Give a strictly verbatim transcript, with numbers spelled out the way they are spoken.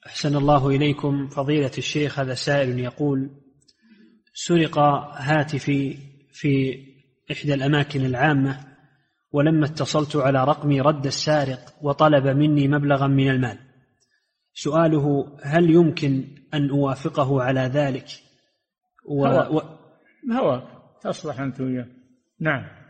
أحسن الله إليكم فضيلة الشيخ. هذا سائل يقول: سرق هاتفي في إحدى الأماكن العامة، ولما اتصلت على رقمي رد السارق وطلب مني مبلغا من المال. سؤاله: هل يمكن أن أوافقه على ذلك؟ و... هواك تصلح أنت وياه. نعم.